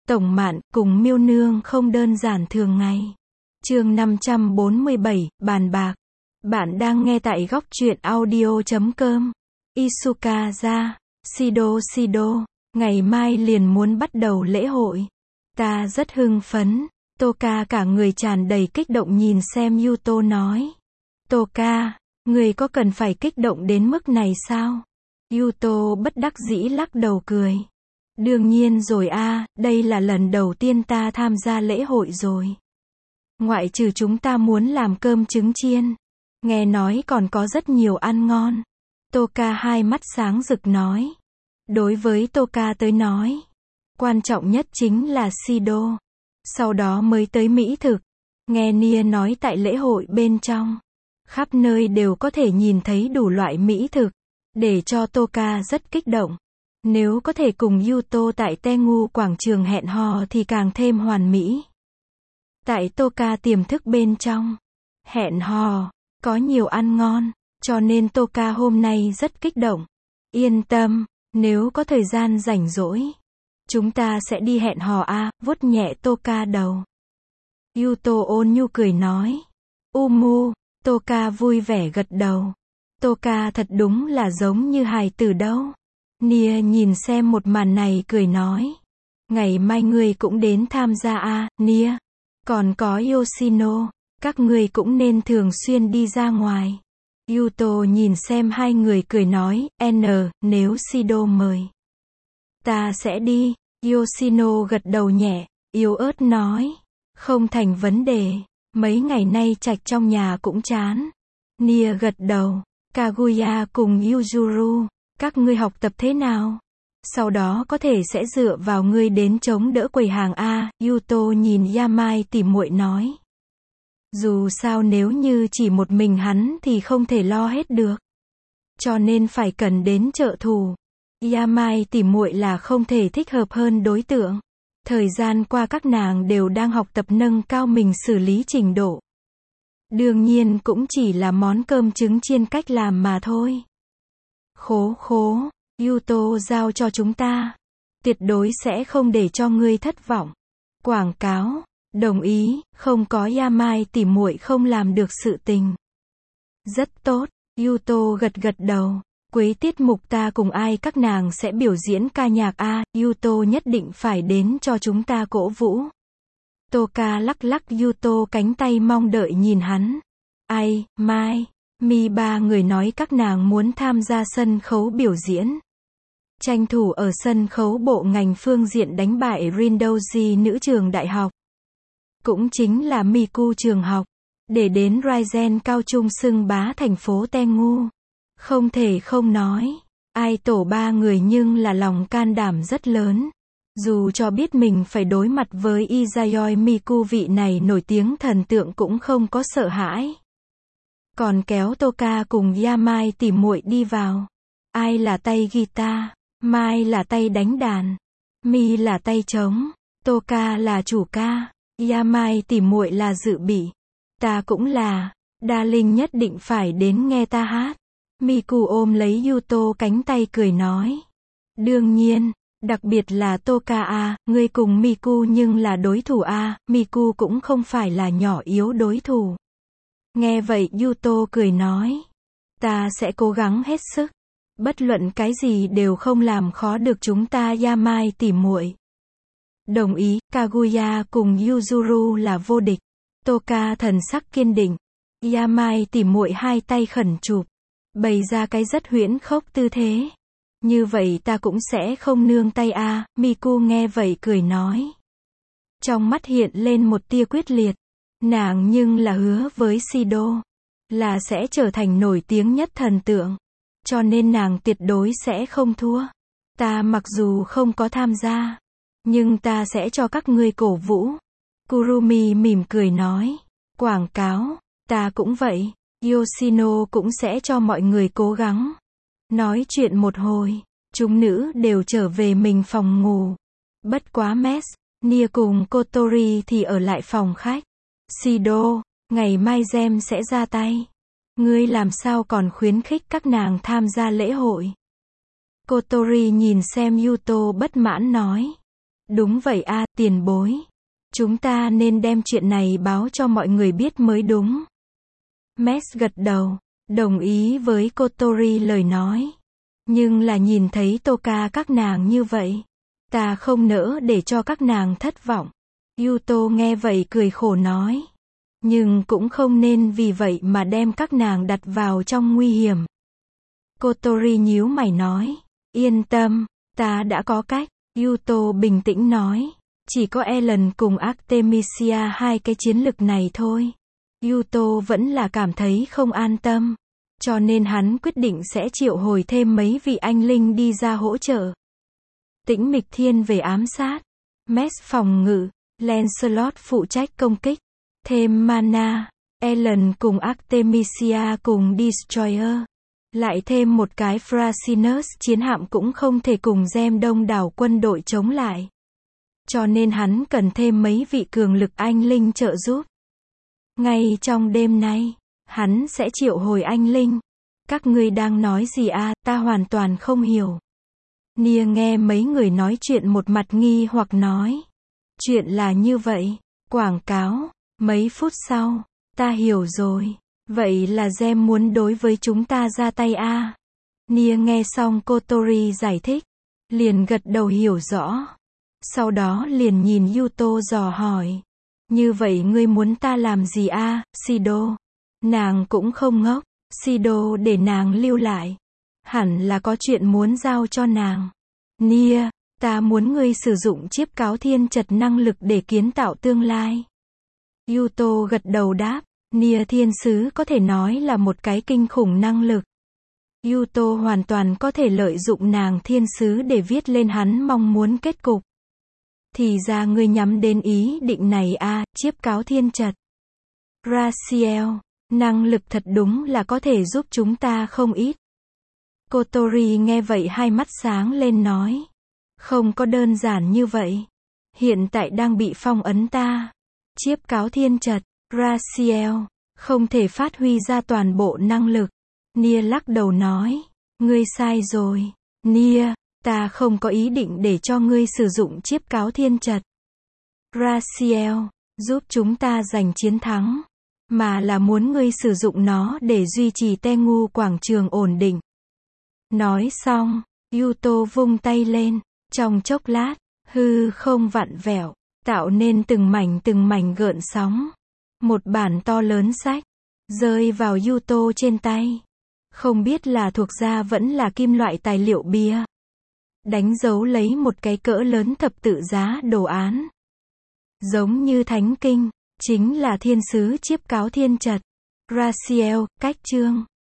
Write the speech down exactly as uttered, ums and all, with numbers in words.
Tổng Mạn cùng Miêu Nương không đơn giản thường ngày. Chương năm trăm bốn mươi bảy, bàn bạc. Bạn đang nghe tại góc truyện audio chấm com. Isuka-ra, Shido Shido, ngày mai liền muốn bắt đầu lễ hội. Ta rất hưng phấn. Toka cả người tràn đầy kích động nhìn xem Yuto nói. Toka, người có cần phải kích động đến mức này sao? Yuto bất đắc dĩ lắc đầu cười. Đương nhiên rồi a, đây là lần đầu tiên ta tham gia lễ hội rồi. Ngoại trừ chúng ta muốn làm cơm trứng chiên. Nghe nói còn có rất nhiều ăn ngon. Toka hai mắt sáng rực nói. Đối với Toka tới nói, quan trọng nhất chính là Shido. Sau đó mới tới mỹ thực. Nghe Nia nói tại lễ hội bên trong, khắp nơi đều có thể nhìn thấy đủ loại mỹ thực, để cho Toka rất kích động. Nếu có thể cùng Yuto tại Tengu quảng trường hẹn hò thì càng thêm hoàn mỹ. Tại Toka tiềm thức bên trong, hẹn hò, có nhiều ăn ngon, cho nên Toka hôm nay rất kích động. Yên tâm, nếu có thời gian rảnh rỗi, chúng ta sẽ đi hẹn hò a, vuốt nhẹ Toka đầu. Yuto ôn nhu cười nói. Umu, Toka vui vẻ gật đầu. Toka thật đúng là giống như hài tử đâu. Nia nhìn xem một màn này cười nói. Ngày mai ngươi cũng đến tham gia a, Nia. Còn có Yoshino, các ngươi cũng nên thường xuyên đi ra ngoài. Yuto nhìn xem hai người cười nói, N, nếu Shido mời, ta sẽ đi. Yoshino gật đầu nhẹ, yếu ớt nói. Không thành vấn đề, mấy ngày nay trạch trong nhà cũng chán. Nia gật đầu. Kaguya cùng Yuzuru, các ngươi học tập thế nào? Sau đó có thể sẽ dựa vào ngươi đến chống đỡ quầy hàng a. Yuto nhìn Yamai tỉ muội nói. Dù sao nếu như chỉ một mình hắn thì không thể lo hết được, cho nên phải cần đến trợ thủ. Yamai tỉ muội là không thể thích hợp hơn đối tượng. Thời gian qua các nàng đều đang học tập nâng cao mình xử lý trình độ. Đương nhiên cũng chỉ là món cơm trứng chiên cách làm mà thôi. Khố khố, Yuto giao cho chúng ta. Tuyệt đối sẽ không để cho ngươi thất vọng. Quảng cáo, đồng ý, không có Yamai tỉ muội không làm được sự tình. Rất tốt, Yuto gật gật đầu. Cuối tiết mục ta cùng ai các nàng sẽ biểu diễn ca nhạc a, Yuto nhất định phải đến cho chúng ta cổ vũ. Toka lắc lắc Yuto cánh tay mong đợi nhìn hắn. Ai, Mai, Mi ba người nói các nàng muốn tham gia sân khấu biểu diễn. Tranh thủ ở sân khấu bộ ngành phương diện đánh bại Rindoji nữ trường đại học. Cũng chính là Miku trường học. Để đến Raizen cao trung xưng bá thành phố Tengu. Không thể không nói. Ai tổ ba người nhưng là lòng can đảm rất lớn. Dù cho biết mình phải đối mặt với Izayoi Miku vị này nổi tiếng thần tượng cũng không có sợ hãi. Còn kéo Toka cùng Yamai tỉ muội đi vào. Ai là tay guitar, Mai là tay đánh đàn, Mi là tay trống, Toka là chủ ca, Yamai tỉ muội là dự bị. Ta cũng là, Darling nhất định phải đến nghe ta hát. Miku ôm lấy Yuto cánh tay cười nói. Đương nhiên, đặc biệt là Toka a, ngươi cùng Miku nhưng là đối thủ a, Miku cũng không phải là nhỏ yếu đối thủ. Nghe vậy Yuto cười nói. Ta sẽ cố gắng hết sức. Bất luận cái gì đều không làm khó được chúng ta Yamai tỉ muội. Đồng ý, Kaguya cùng Yuzuru là vô địch. Toka thần sắc kiên định. Yamai tỉ muội hai tay khẩn chụp, bày ra cái rất huyễn khốc tư thế. Như vậy ta cũng sẽ không nương tay a, Miku nghe vậy cười nói. Trong mắt hiện lên một tia quyết liệt. Nàng nhưng là hứa với Shido, là sẽ trở thành nổi tiếng nhất thần tượng. Cho nên nàng tuyệt đối sẽ không thua. Ta mặc dù không có tham gia, nhưng ta sẽ cho các ngươi cổ vũ. Kurumi mỉm cười nói. Quảng cáo, ta cũng vậy. Yoshino cũng sẽ cho mọi người cố gắng. Nói chuyện một hồi, chúng nữ đều trở về mình phòng ngủ. Bất quá Mes, Nia cùng Kotori thì ở lại phòng khách. Shido, ngày mai Gem sẽ ra tay. Ngươi làm sao còn khuyến khích các nàng tham gia lễ hội? Kotori nhìn xem Yuto bất mãn nói. Đúng vậy a, tiền bối. Chúng ta nên đem chuyện này báo cho mọi người biết mới đúng. Max gật đầu, đồng ý với Kotori lời nói. Nhưng là nhìn thấy Toka các nàng như vậy, ta không nỡ để cho các nàng thất vọng. Yuto nghe vậy cười khổ nói. Nhưng cũng không nên vì vậy mà đem các nàng đặt vào trong nguy hiểm. Kotori nhíu mày nói. Yên tâm, ta đã có cách. Yuto bình tĩnh nói. Chỉ có Ellen cùng Artemisia hai cái chiến lực này thôi. Yuto vẫn là cảm thấy không an tâm. Cho nên hắn quyết định sẽ triệu hồi thêm mấy vị anh linh đi ra hỗ trợ. Tĩnh Mịch thiên về ám sát. Max phòng ngự. Lancelot phụ trách công kích. Thêm mana. Ellen cùng Artemisia cùng Destroyer. Lại thêm một cái Frasinus chiến hạm cũng không thể cùng Gem đông đảo quân đội chống lại. Cho nên hắn cần thêm mấy vị cường lực anh linh trợ giúp. Ngay trong đêm nay, hắn sẽ triệu hồi anh linh. Các ngươi đang nói gì à, ta hoàn toàn không hiểu. Nia nghe mấy người nói chuyện một mặt nghi hoặc nói. Chuyện là như vậy, quảng cáo, mấy phút sau, ta hiểu rồi. Vậy là Gem muốn đối với chúng ta ra tay à? Nia nghe xong Kotori giải thích, liền gật đầu hiểu rõ. Sau đó liền nhìn Yuto dò hỏi. Như vậy ngươi muốn ta làm gì à, Shido? Nàng cũng không ngốc, Shido để nàng lưu lại. Hẳn là có chuyện muốn giao cho nàng. Nia, ta muốn ngươi sử dụng chiếp cáo thiên trật năng lực để kiến tạo tương lai. Yuto gật đầu đáp. Nia thiên sứ có thể nói là một cái kinh khủng năng lực. Yuto hoàn toàn có thể lợi dụng nàng thiên sứ để viết lên hắn mong muốn kết cục. Thì ra ngươi nhắm đến ý định này à, chiếp cáo thiên trật. Raziel, năng lực thật đúng là có thể giúp chúng ta không ít. Kotori nghe vậy hai mắt sáng lên nói. Không có đơn giản như vậy. Hiện tại đang bị phong ấn ta. Chiếp cáo thiên trật. Raziel, không thể phát huy ra toàn bộ năng lực. Nia lắc đầu nói. Ngươi sai rồi. Nia, ta không có ý định để cho ngươi sử dụng chiếp cáo thiên trật. Raziel, giúp chúng ta giành chiến thắng. Mà là muốn ngươi sử dụng nó để duy trì Tengu quảng trường ổn định. Nói xong, Yuto vung tay lên. Trong chốc lát, hư không vặn vẹo, tạo nên từng mảnh từng mảnh gợn sóng. Một bản to lớn sách, rơi vào Yuto trên tay. Không biết là thuộc da vẫn là kim loại tài liệu bia. Đánh dấu lấy một cái cỡ lớn thập tự giá đồ án. Giống như thánh kinh, chính là thiên sứ chiếp cáo thiên trật. Raziel, cách chương.